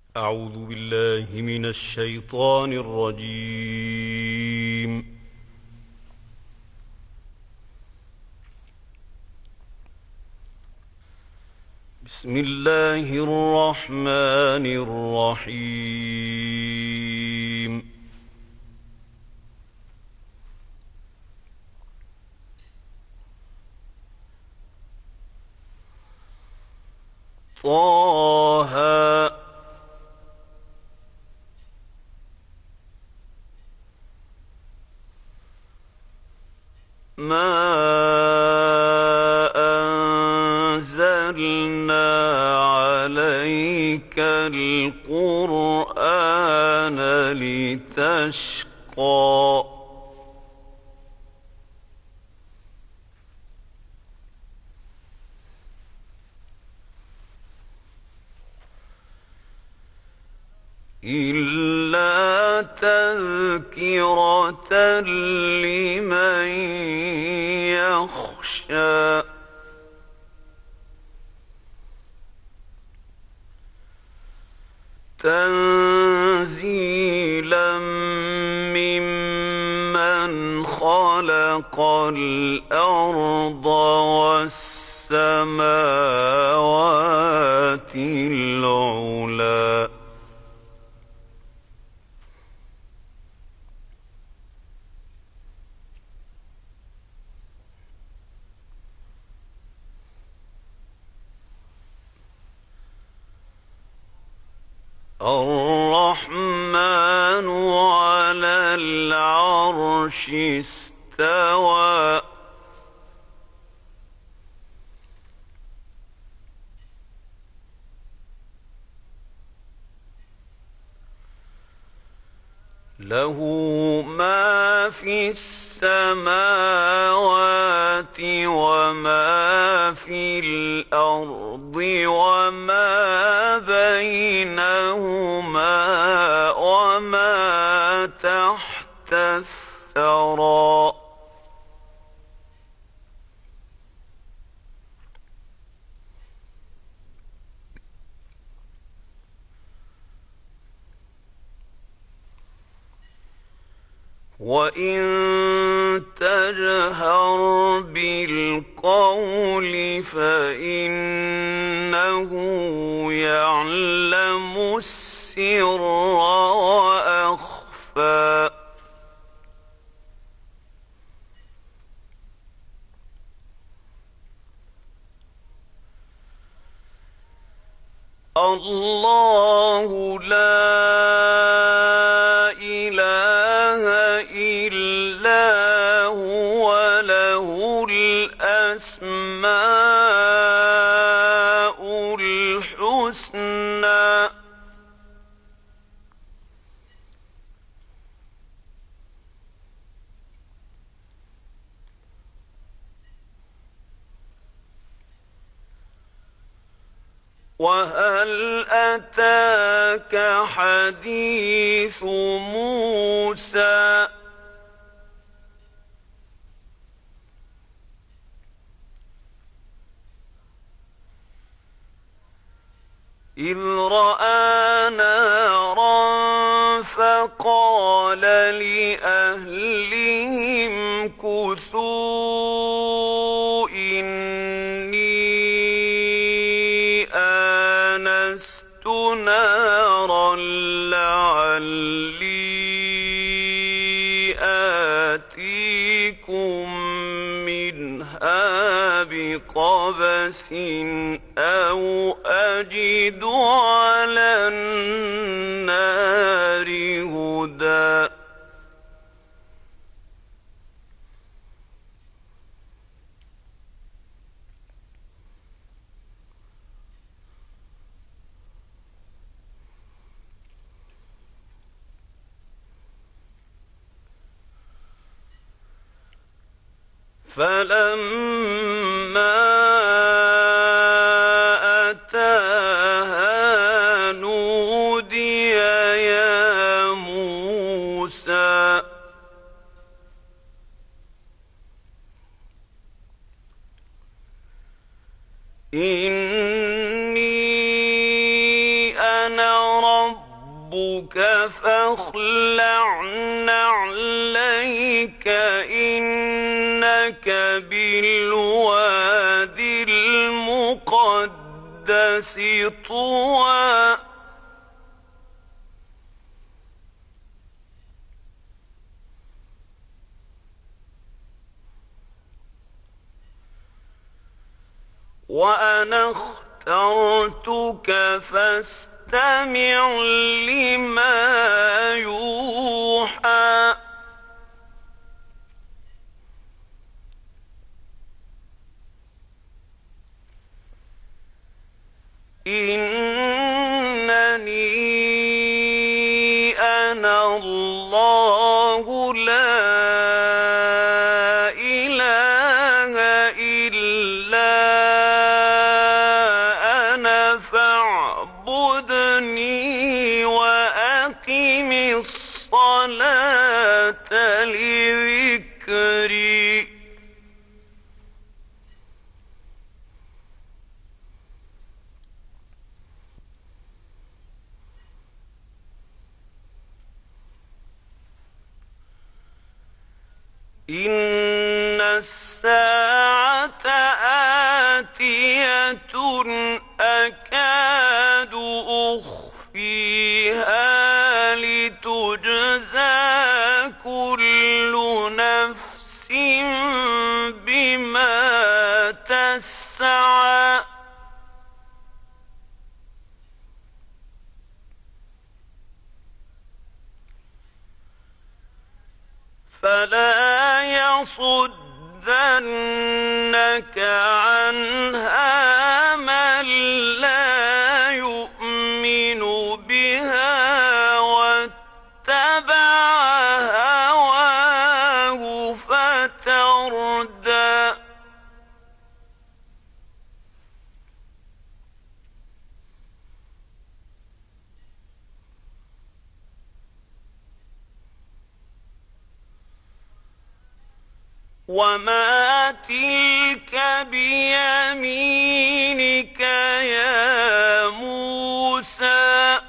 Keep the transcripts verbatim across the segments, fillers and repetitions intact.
أعوذ بالله من الشيطان الرجيم. بسم الله الرحمن الرحيم. طه ما أنزلنا عليك القرآن لتشقى إلا تذكرة لمن يخشى تنزيلا ممن خلق الأرض والسماوات العلى الرحمن على العرش استوى له ما في السماوات وما في الأرض وما بينهما وما تحت الثرى وإن تجهر بالقول فإنه يعلم السر وأخفى الله لا إله إلا هو له الأسماء الحسنى وهل أتاك حديث موسى إذ رأى نارا فقال لأهلهم كثوا إني آنست نارا لعلي آتيكم منها بقبس أو أجد على النار هدى فلما أتاها نودي يا موسى إني أنا ربك فاخلع نعليك إنك بالواد المقدس طوى وأنا اخترتك فاستمع لما يوحى إنني أنا الله لا إله إلا أنا فاعبدني وأقم الصلاة لذكري إن الساعة آتية أكاد أخفيها لتجزى كل نفس بما تسعى فلا يصدنك عنها من لا يؤمن بها واتبع هواه فتردى وما تلك بيمينك يا موسى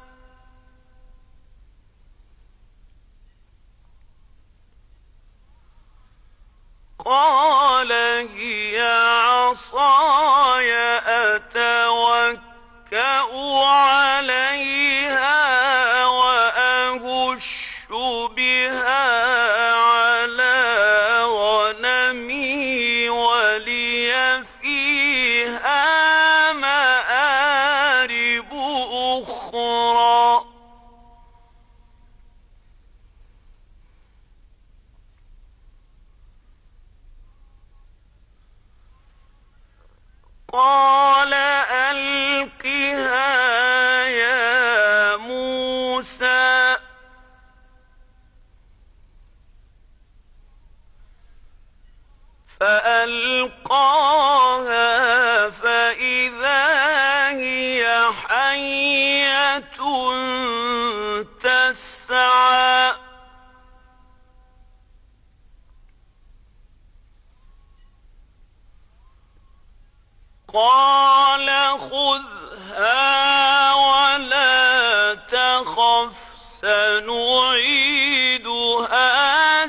قال هي عصاي أتوكأ عليها وأهش بها على غنمي ولي فيها مآرب أخرى قال ألقها يا موسى فألقاها فإذا هي حية تسعى قال خذها ولا تخف سنعيدها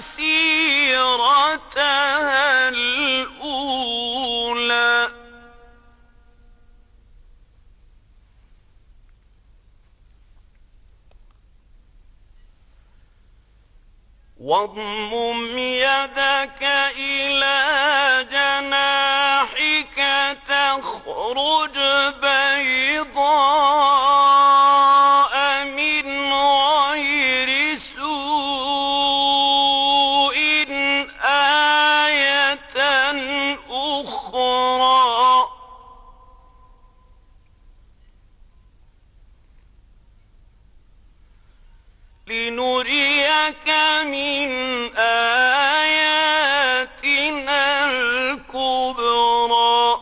سيرتها الأولى واضمم يدك إلى جناحك تخرج بيضاء من غير سوء آية أخرى لنريك من آياتنا الكبرى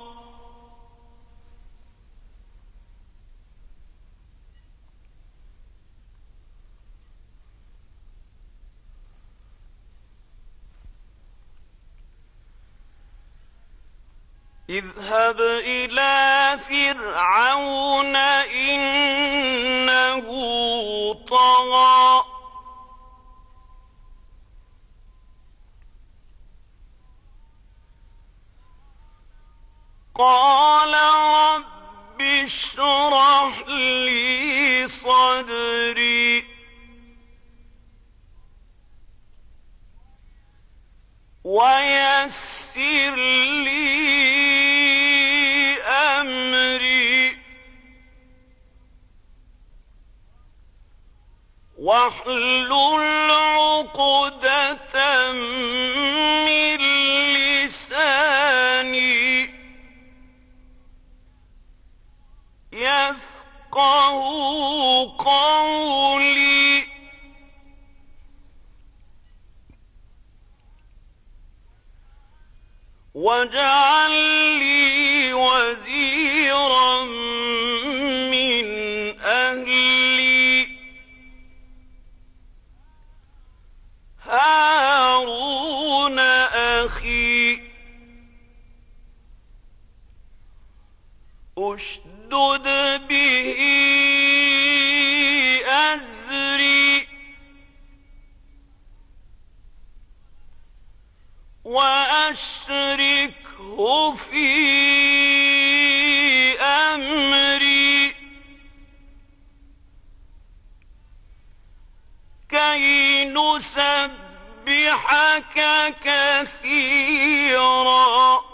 اذهب إلى فرعون إنه طغى قال رب اشرح لي صدري ويسر لي أمري واحلل عقدة من لساني يفقه قولي واجعل لي وزيرا من أهلي هارون أخي اشدد به أزري وأشركه في أمري كي نسبحك كثيرا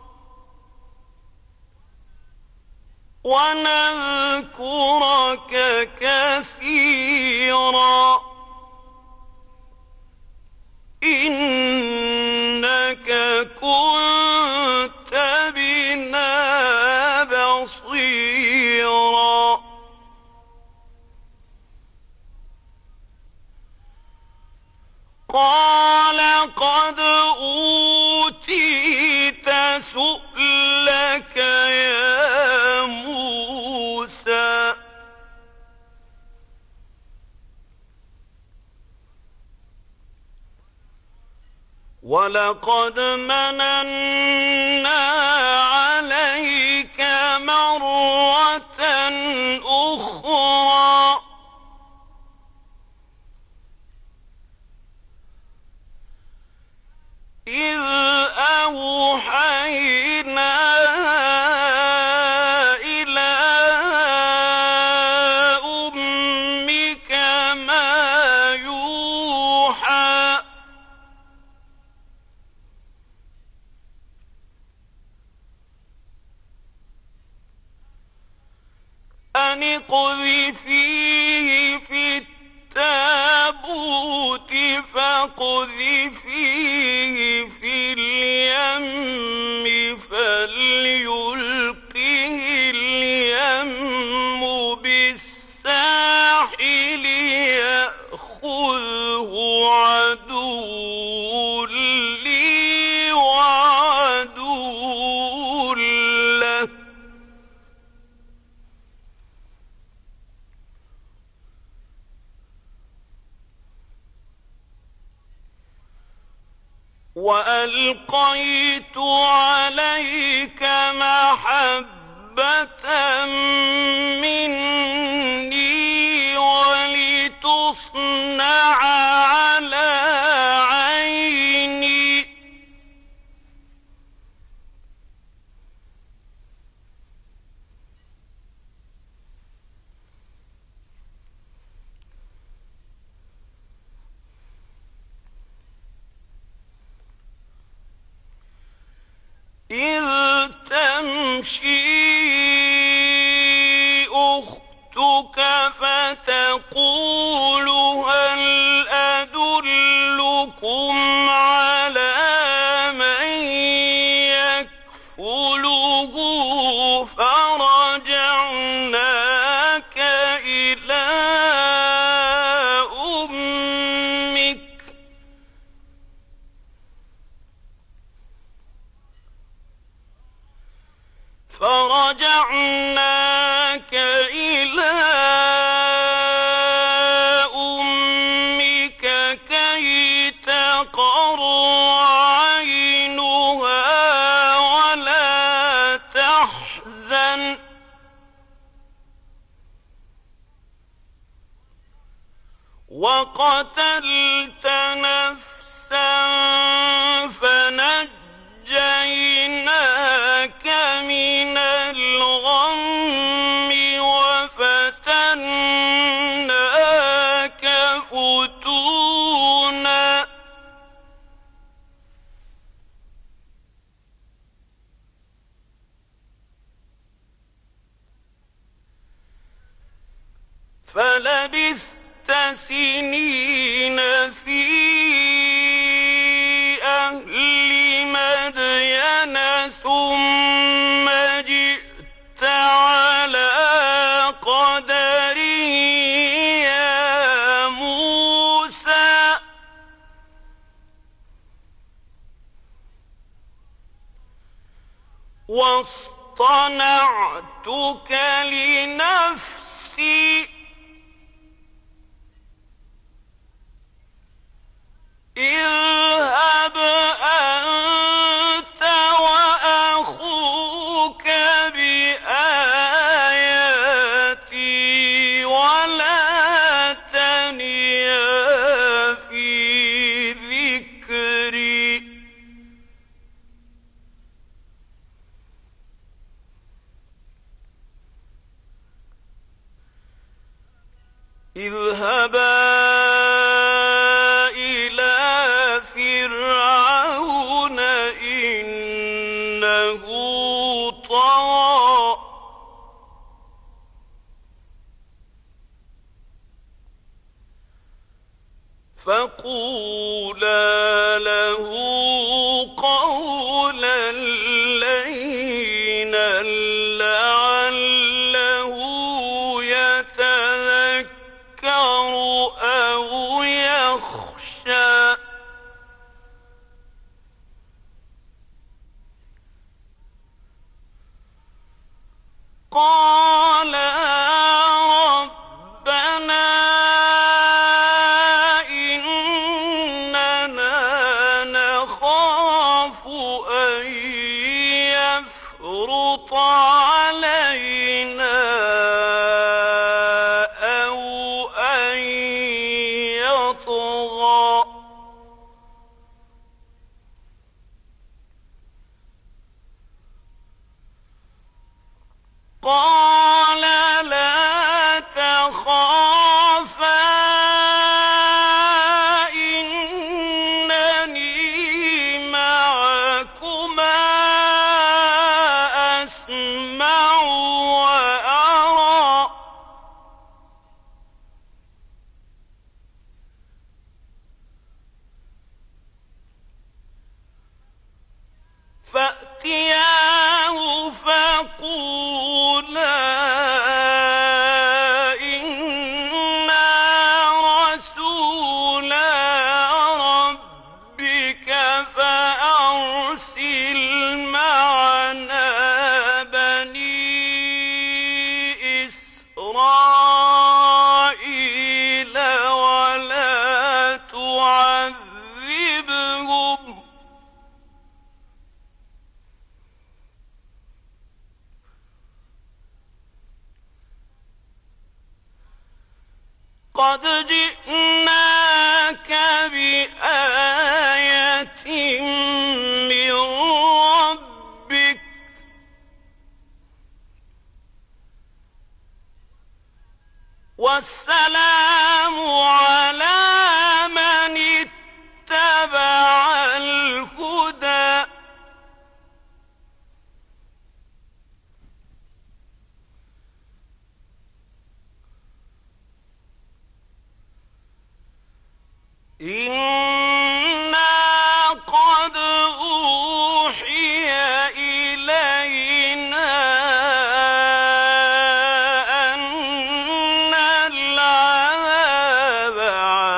ونذكرك كثيرا إنك كنت بنا بصيرا قال قد أوتيت سؤلك يا موسى ولقد مننا عليك مرة أخرى إذ أوحينا إلى أمك ما يوحى أن اقذفيه في التابوت فاقذفيه في اليم فليلقه اليم بالساحل يأخذه عدو لي وعدو له وألقيت عليك محبة مني ولتصنع على عيني إذ تمشي أختك فتقول هل أدلكم على من يكفله فرجعناك إلى أمك فرجعناك إلى أمك كي تقر عينها ولا تحزن وقتلت نفسا فنجيناك من الغم وفتناك فتونا فلبثت سنين في أهل مدين ثم جئت على قدر يا موسى واصطنعتك لنفسي اذهب أنت وأخوك بآياتي ولا تنيا في ذكري اذهبا فقولا له قولا لينا لعله يتذكر أو يخشى قال علينا أو أن يطغى قال لا تخافا إنني معكما أسمع وأرى فأتياه فقولا إنا رسولا ربك فأرسل معنا بني إسرائيل ولا تعذبهم قد جئناك بآية من ربك والسلام على من اتبع الهدى إنا قد أوحي إلينا أن العذاب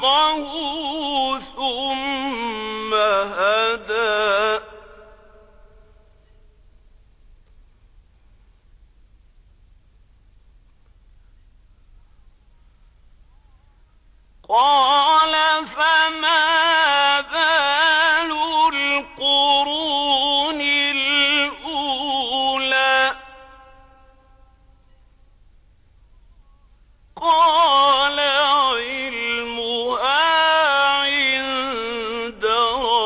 خلقه ثم هدى قال فما بال القرون الأولى قال علمها عند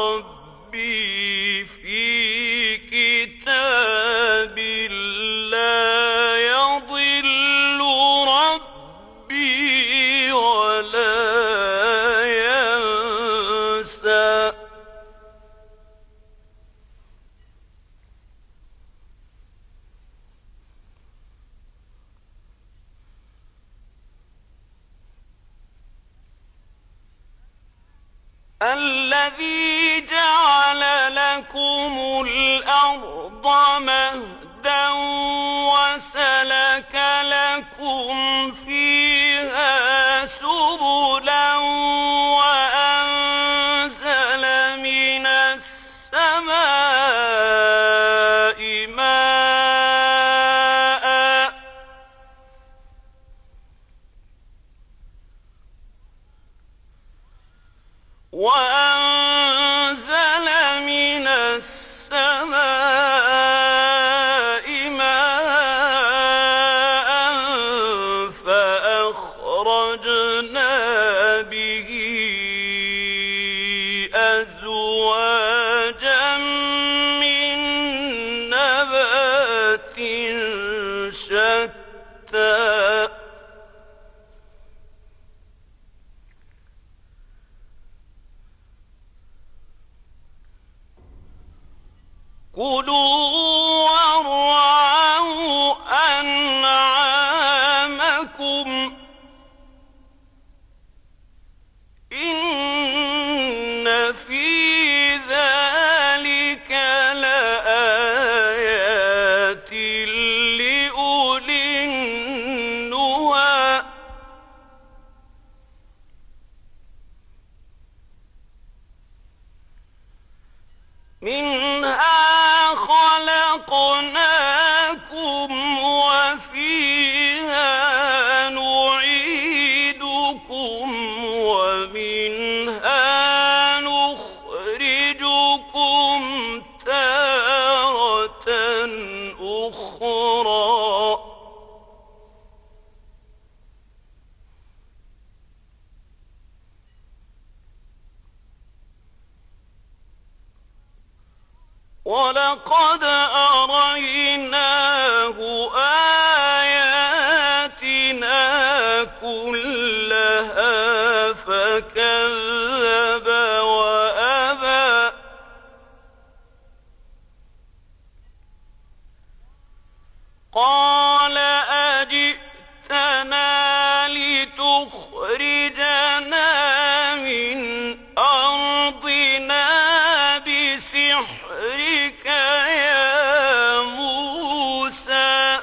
ربي في كتاب لا يضل ربي ولا ينسى الذي جعل لكم الأرض مهدا وسلك لكم فيها سبلا وأنزل من السماء ماء وأنزل من السماء ماء فأخرجنا به أزواجا من نبات شتى كلوا وارعوا أنعامكم إن في ذلك لآيات لأولي النهى منها خلقناكم وفيها نعيدكم ومنها نخرجكم تارة أخرى ولقد أريناه آياتنا كلها فكذب وأبى قال أجئتنا لتخرجنا من أرضنا بسحرك يا موسى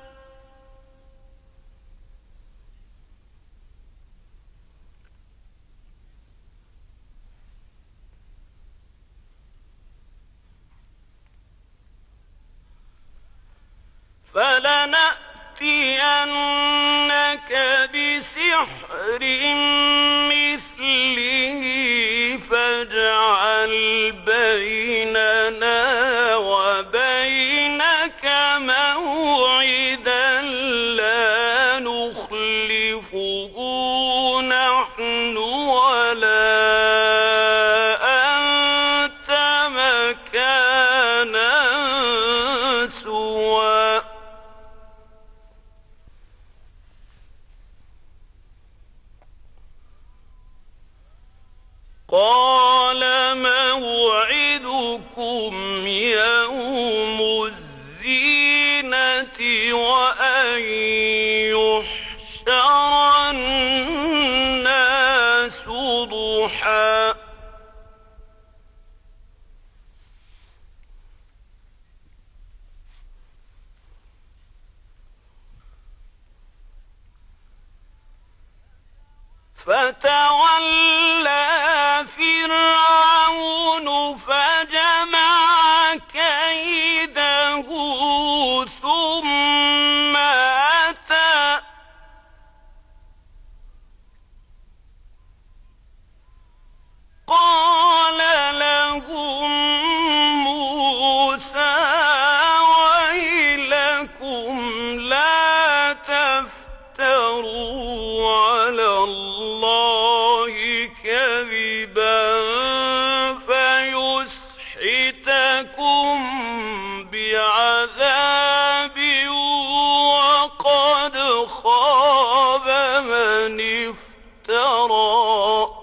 فلنأتينك بسحر مثله فاجعل بيننا وبينك موعدا لا نخلفه نحن ولا أنت مكانا سوى قال موعدكم يوم الزينة وأن يحشر الناس ضحى فتولى فرعون فجمع كيده ثم أتى قال لهم موسى ويلكم لا تفتروا على الله كذبا فيسحتكم بعذاب وقد خاب من افترى.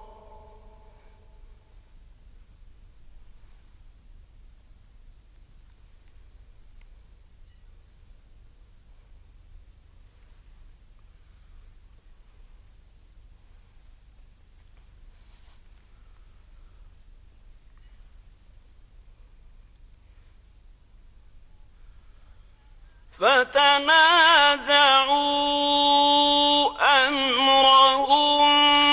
فتنازعوا أمرهم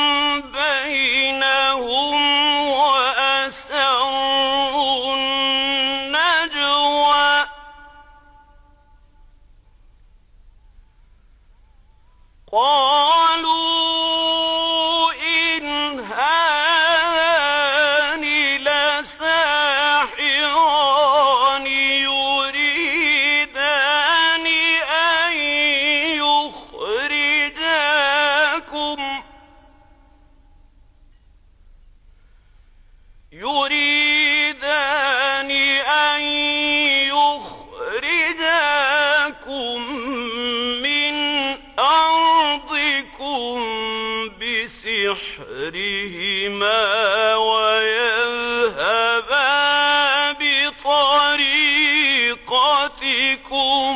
بينهم وأسروا النجوى قالوا إن هذان لساحران يريدان أن يخرجاكم يريدان أن يخرجاكم من أرضكم بسحرهما ويذهبا بطريقتكم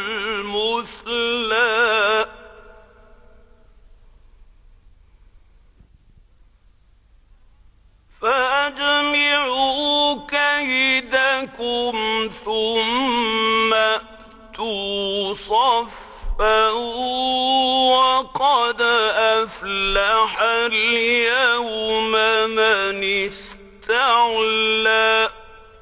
المثلى فأجمعوا كيدكم ثم أتوا صفا وقد أفلح اليوم من استعلى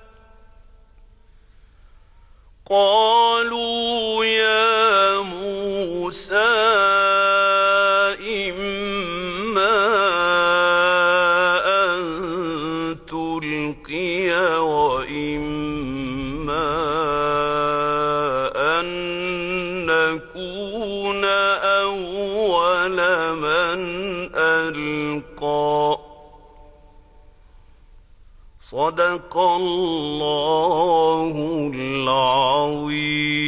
قالوا يا موسى إما أن تلقي وإما أن نكون أول من ألقى. صدق الله العظيم.